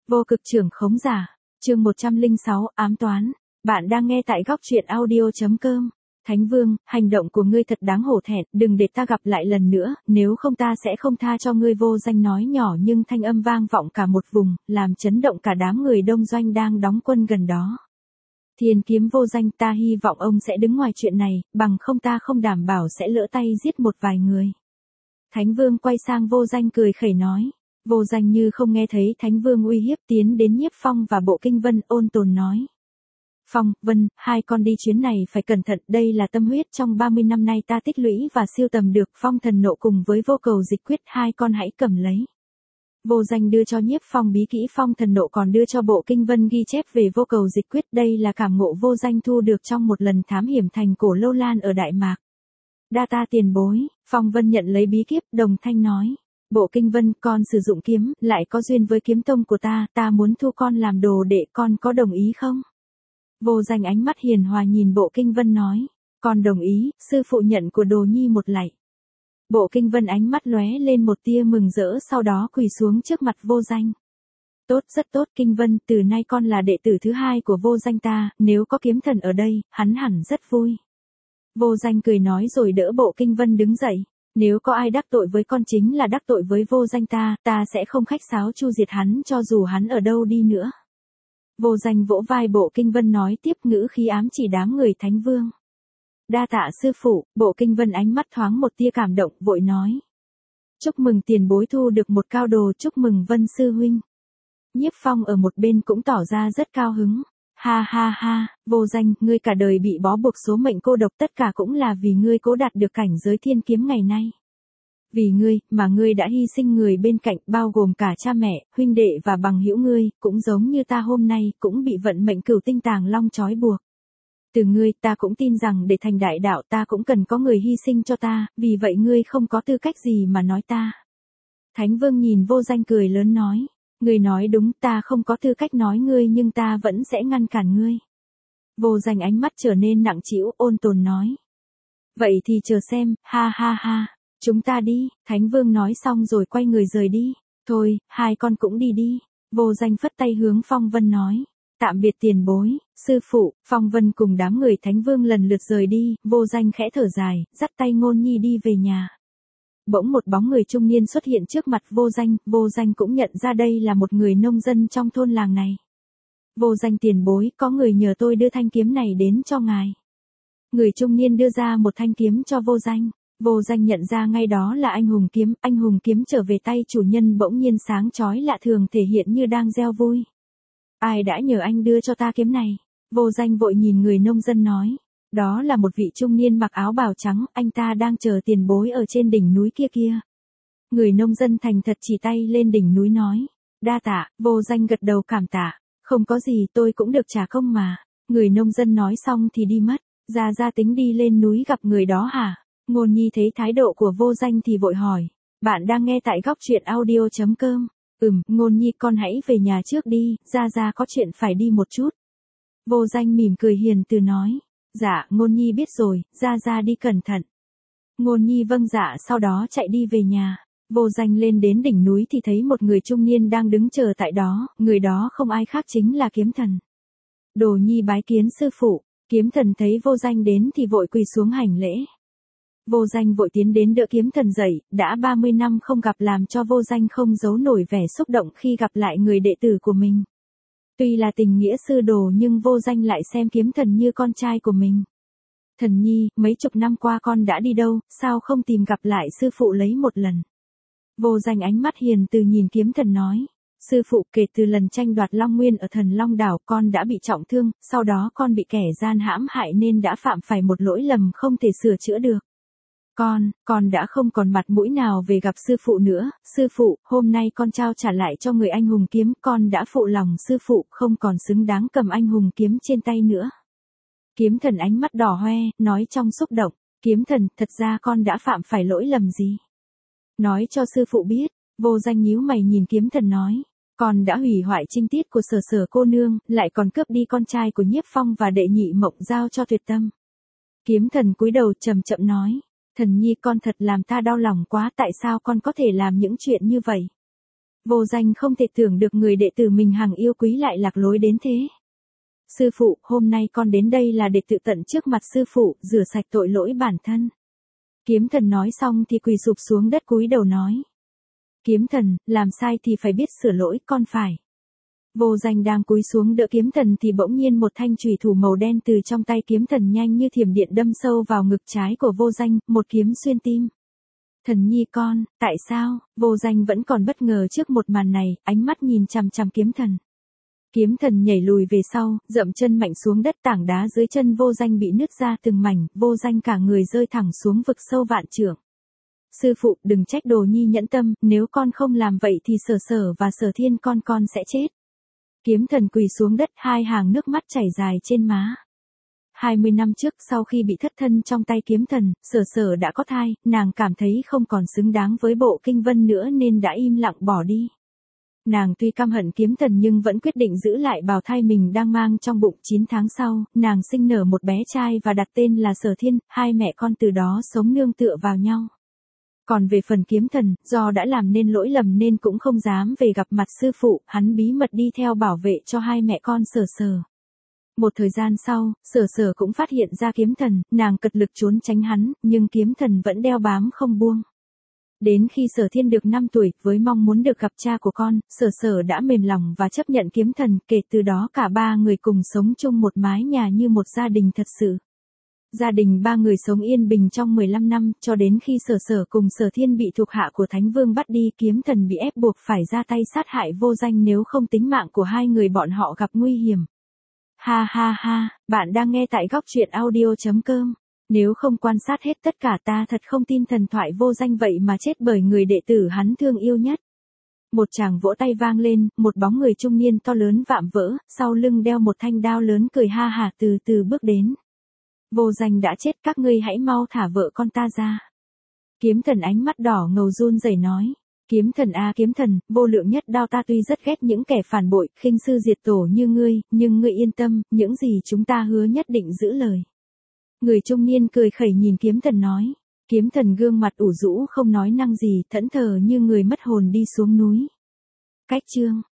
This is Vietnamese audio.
Vô cực trưởng khống giả, chương 106, ám toán. Bạn đang nghe tại góc truyện audio.com. Thánh Vương, hành động của ngươi thật đáng hổ thẹn, đừng để ta gặp lại lần nữa, nếu không ta sẽ không tha cho ngươi. Vô Danh nói nhỏ nhưng thanh âm vang vọng cả một vùng, làm chấn động cả đám người đông doanh đang đóng quân gần đó. Thiên kiếm Vô Danh, ta hy vọng ông sẽ đứng ngoài chuyện này, bằng không ta không đảm bảo sẽ lỡ tay giết một vài người. Thánh Vương quay sang Vô Danh cười khẩy nói. Vô Danh như không nghe thấy Thánh Vương uy hiếp, tiến đến Nhiếp Phong và Bộ Kinh Vân, ôn tồn nói. Phong, Vân, hai con đi chuyến này phải cẩn thận, đây là tâm huyết trong 30 năm nay ta tích lũy và siêu tầm được. Phong thần nộ cùng với vô cầu dịch quyết, hai con hãy cầm lấy. Vô Danh đưa cho Nhiếp Phong bí kỹ Phong thần nộ, còn đưa cho Bộ Kinh Vân ghi chép về vô cầu dịch quyết. Đây là cảm ngộ Vô Danh thu được trong một lần thám hiểm thành cổ Lâu Lan ở Đại Mạc. Đa ta tiền bối. Phong Vân nhận lấy bí kíp, đồng thanh nói. Bộ Kinh Vân, con sử dụng kiếm, lại có duyên với kiếm tông của ta muốn thu con làm đồ đệ, con có đồng ý không? Vô Danh ánh mắt hiền hòa nhìn Bộ Kinh Vân nói. Con đồng ý, sư phụ nhận của đồ nhi một lạy. Bộ Kinh Vân ánh mắt lóe lên một tia mừng rỡ, sau đó quỳ xuống trước mặt Vô Danh. Tốt, rất tốt Kinh Vân, từ nay con là đệ tử thứ hai của Vô Danh ta, nếu có kiếm thần ở đây, hắn hẳn rất vui. Vô Danh cười nói rồi đỡ Bộ Kinh Vân đứng dậy. Nếu có ai đắc tội với con chính là đắc tội với Vô Danh ta sẽ không khách sáo chu diệt hắn cho dù hắn ở đâu đi nữa. Vô Danh vỗ vai Bộ Kinh Vân nói tiếp, ngữ khí ám chỉ đám người Thánh Vương. Đa tạ sư phụ. Bộ Kinh Vân ánh mắt thoáng một tia cảm động, vội nói. Chúc mừng tiền bối thu được một cao đồ, chúc mừng Vân sư huynh. Nhiếp Phong ở một bên cũng tỏ ra rất cao hứng. Ha ha ha, Vô Danh, ngươi cả đời bị bó buộc số mệnh cô độc, tất cả cũng là vì ngươi cố đạt được cảnh giới thiên kiếm ngày nay. Vì ngươi, mà ngươi đã hy sinh người bên cạnh, bao gồm cả cha mẹ, huynh đệ và bằng hữu ngươi, cũng giống như ta hôm nay, cũng bị vận mệnh cửu tinh tàng long trói buộc. Từ ngươi, ta cũng tin rằng để thành đại đạo ta cũng cần có người hy sinh cho ta, vì vậy ngươi không có tư cách gì mà nói ta. Thánh Vương nhìn Vô Danh cười lớn nói. Ngươi nói đúng, ta không có tư cách nói ngươi nhưng ta vẫn sẽ ngăn cản ngươi. Vô Danh ánh mắt trở nên nặng trĩu, ôn tồn nói. Vậy thì chờ xem, ha ha ha, chúng ta đi. Thánh Vương nói xong rồi quay người rời đi. Thôi, hai con cũng đi đi. Vô Danh phất tay hướng Phong Vân nói. Tạm biệt tiền bối, sư phụ. Phong Vân cùng đám người Thánh Vương lần lượt rời đi. Vô Danh khẽ thở dài, dắt tay Ngôn Nhi đi về nhà. Bỗng một bóng người trung niên xuất hiện trước mặt Vô Danh cũng nhận ra đây là một người nông dân trong thôn làng này. Vô Danh tiền bối, có người nhờ tôi đưa thanh kiếm này đến cho ngài. Người trung niên đưa ra một thanh kiếm cho Vô Danh nhận ra ngay đó là anh hùng kiếm trở về tay chủ nhân bỗng nhiên sáng chói lạ thường, thể hiện như đang gieo vui. Ai đã nhờ anh đưa cho ta kiếm này? Vô Danh vội nhìn người nông dân nói. Đó là một vị trung niên mặc áo bào trắng, anh ta đang chờ tiền bối ở trên đỉnh núi kia. Người nông dân thành thật chỉ tay lên đỉnh núi nói. Đa tạ. Vô Danh gật đầu cảm tạ. Không có gì, tôi cũng được trả công mà. Người nông dân nói xong thì đi mất. Ra tính đi lên núi gặp người đó hả? Ngôn Nhi thấy thái độ của Vô Danh thì vội hỏi. Bạn đang nghe tại góc truyện audio.com. Ngôn Nhi, con hãy về nhà trước đi, ra có chuyện phải đi một chút. Vô Danh mỉm cười hiền từ nói. Dạ, Ngôn Nhi biết rồi, ra đi cẩn thận. Ngôn Nhi vâng dạ, sau đó chạy đi về nhà. Vô Danh lên đến đỉnh núi thì thấy một người trung niên đang đứng chờ tại đó, người đó không ai khác chính là Kiếm Thần. Đồ Nhi bái kiến sư phụ. Kiếm Thần thấy Vô Danh đến thì vội quỳ xuống hành lễ. Vô Danh vội tiến đến đỡ Kiếm Thần dậy, đã 30 năm không gặp làm cho Vô Danh không giấu nổi vẻ xúc động khi gặp lại người đệ tử của mình. Tuy là tình nghĩa sư đồ nhưng Vô Danh lại xem Kiếm Thần như con trai của mình. Thần nhi, mấy chục năm qua con đã đi đâu, sao không tìm gặp lại sư phụ lấy một lần? Vô Danh ánh mắt hiền từ nhìn Kiếm Thần nói. Sư phụ, kể từ lần tranh đoạt Long Nguyên ở Thần Long Đảo, con đã bị trọng thương, sau đó con bị kẻ gian hãm hại nên đã phạm phải một lỗi lầm không thể sửa chữa được. Con đã không còn mặt mũi nào về gặp sư phụ nữa. Sư phụ, hôm nay con trao trả lại cho người anh hùng kiếm, con đã phụ lòng sư phụ, không còn xứng đáng cầm anh hùng kiếm trên tay nữa. Kiếm Thần ánh mắt đỏ hoe, nói trong xúc động. Kiếm Thần, thật ra con đã phạm phải lỗi lầm gì? Nói cho sư phụ biết. Vô Danh nhíu mày nhìn Kiếm Thần nói. Con đã hủy hoại trinh tiết của Sở cô nương, lại còn cướp đi con trai của Nhiếp Phong và đệ nhị Mộng giao cho Tuyệt Tâm. Kiếm Thần cúi đầu chậm chậm nói. Thần nhi, con thật làm ta đau lòng quá, tại sao con có thể làm những chuyện như vậy? Vô Danh không thể tưởng được người đệ tử mình hằng yêu quý lại lạc lối đến thế. Sư phụ, hôm nay con đến đây là để tự tận trước mặt sư phụ, rửa sạch tội lỗi bản thân. Kiếm Thần nói xong thì quỳ sụp xuống đất cúi đầu nói. Kiếm Thần, làm sai thì phải biết sửa lỗi, con phải. Vô Danh đang cúi xuống đỡ Kiếm Thần thì bỗng nhiên một thanh chùy thủ màu đen từ trong tay Kiếm Thần nhanh như thiểm điện đâm sâu vào ngực trái của Vô Danh, một kiếm xuyên tim. Thần nhi con, tại sao? Vô Danh vẫn còn bất ngờ trước một màn này, ánh mắt nhìn chằm chằm Kiếm Thần. Kiếm Thần nhảy lùi về sau, dậm chân mạnh xuống đất, tảng đá dưới chân Vô Danh bị nứt ra từng mảnh, Vô Danh cả người rơi thẳng xuống vực sâu vạn trượng. Sư phụ, đừng trách đồ nhi nhẫn tâm, nếu con không làm vậy thì Sở Sở và Sở Thiên con sẽ chết. Kiếm Thần quỳ xuống đất, hai hàng nước mắt chảy dài trên má. 20 năm trước, sau khi bị thất thân trong tay Kiếm Thần, Sở Sở đã có thai, nàng cảm thấy không còn xứng đáng với bộ kinh vân nữa nên đã im lặng bỏ đi. Nàng tuy căm hận Kiếm Thần nhưng vẫn quyết định giữ lại bào thai mình đang mang trong bụng. 9 tháng sau, nàng sinh nở một bé trai và đặt tên là Sở Thiên, hai mẹ con từ đó sống nương tựa vào nhau. Còn về phần Kiếm Thần, do đã làm nên lỗi lầm nên cũng không dám về gặp mặt sư phụ, hắn bí mật đi theo bảo vệ cho hai mẹ con Sở Sở. Một thời gian sau, Sở Sở cũng phát hiện ra Kiếm Thần, nàng cật lực trốn tránh hắn, nhưng Kiếm Thần vẫn đeo bám không buông. Đến khi Sở Thiên được 5 tuổi, với mong muốn được gặp cha của con, Sở Sở đã mềm lòng và chấp nhận Kiếm Thần, kể từ đó cả ba người cùng sống chung một mái nhà như một gia đình thật sự. Gia đình ba người sống yên bình trong 15 năm, cho đến khi Sở Sở cùng Sở Thiên bị thuộc hạ của Thánh Vương bắt đi, Kiếm Thần bị ép buộc phải ra tay sát hại Vô Danh, nếu không tính mạng của hai người bọn họ gặp nguy hiểm. Ha ha ha, bạn đang nghe tại góc truyện audio.com. Nếu không quan sát hết tất cả ta thật không tin thần thoại Vô Danh vậy mà chết bởi người đệ tử hắn thương yêu nhất. Một tràng vỗ tay vang lên, một bóng người trung niên to lớn vạm vỡ, sau lưng đeo một thanh đao lớn cười ha hả từ từ bước đến. Vô Danh đã chết, các ngươi hãy mau thả vợ con ta ra. Kiếm Thần ánh mắt đỏ ngầu run rẩy nói. Kiếm Thần a Kiếm Thần, vô lượng nhất đao, ta tuy rất ghét những kẻ phản bội, khinh sư diệt tổ như ngươi, nhưng ngươi yên tâm, những gì chúng ta hứa nhất định giữ lời. Người trung niên cười khẩy nhìn Kiếm Thần nói. Kiếm Thần gương mặt ủ rũ không nói năng gì, thẫn thờ như người mất hồn đi xuống núi. Cách chương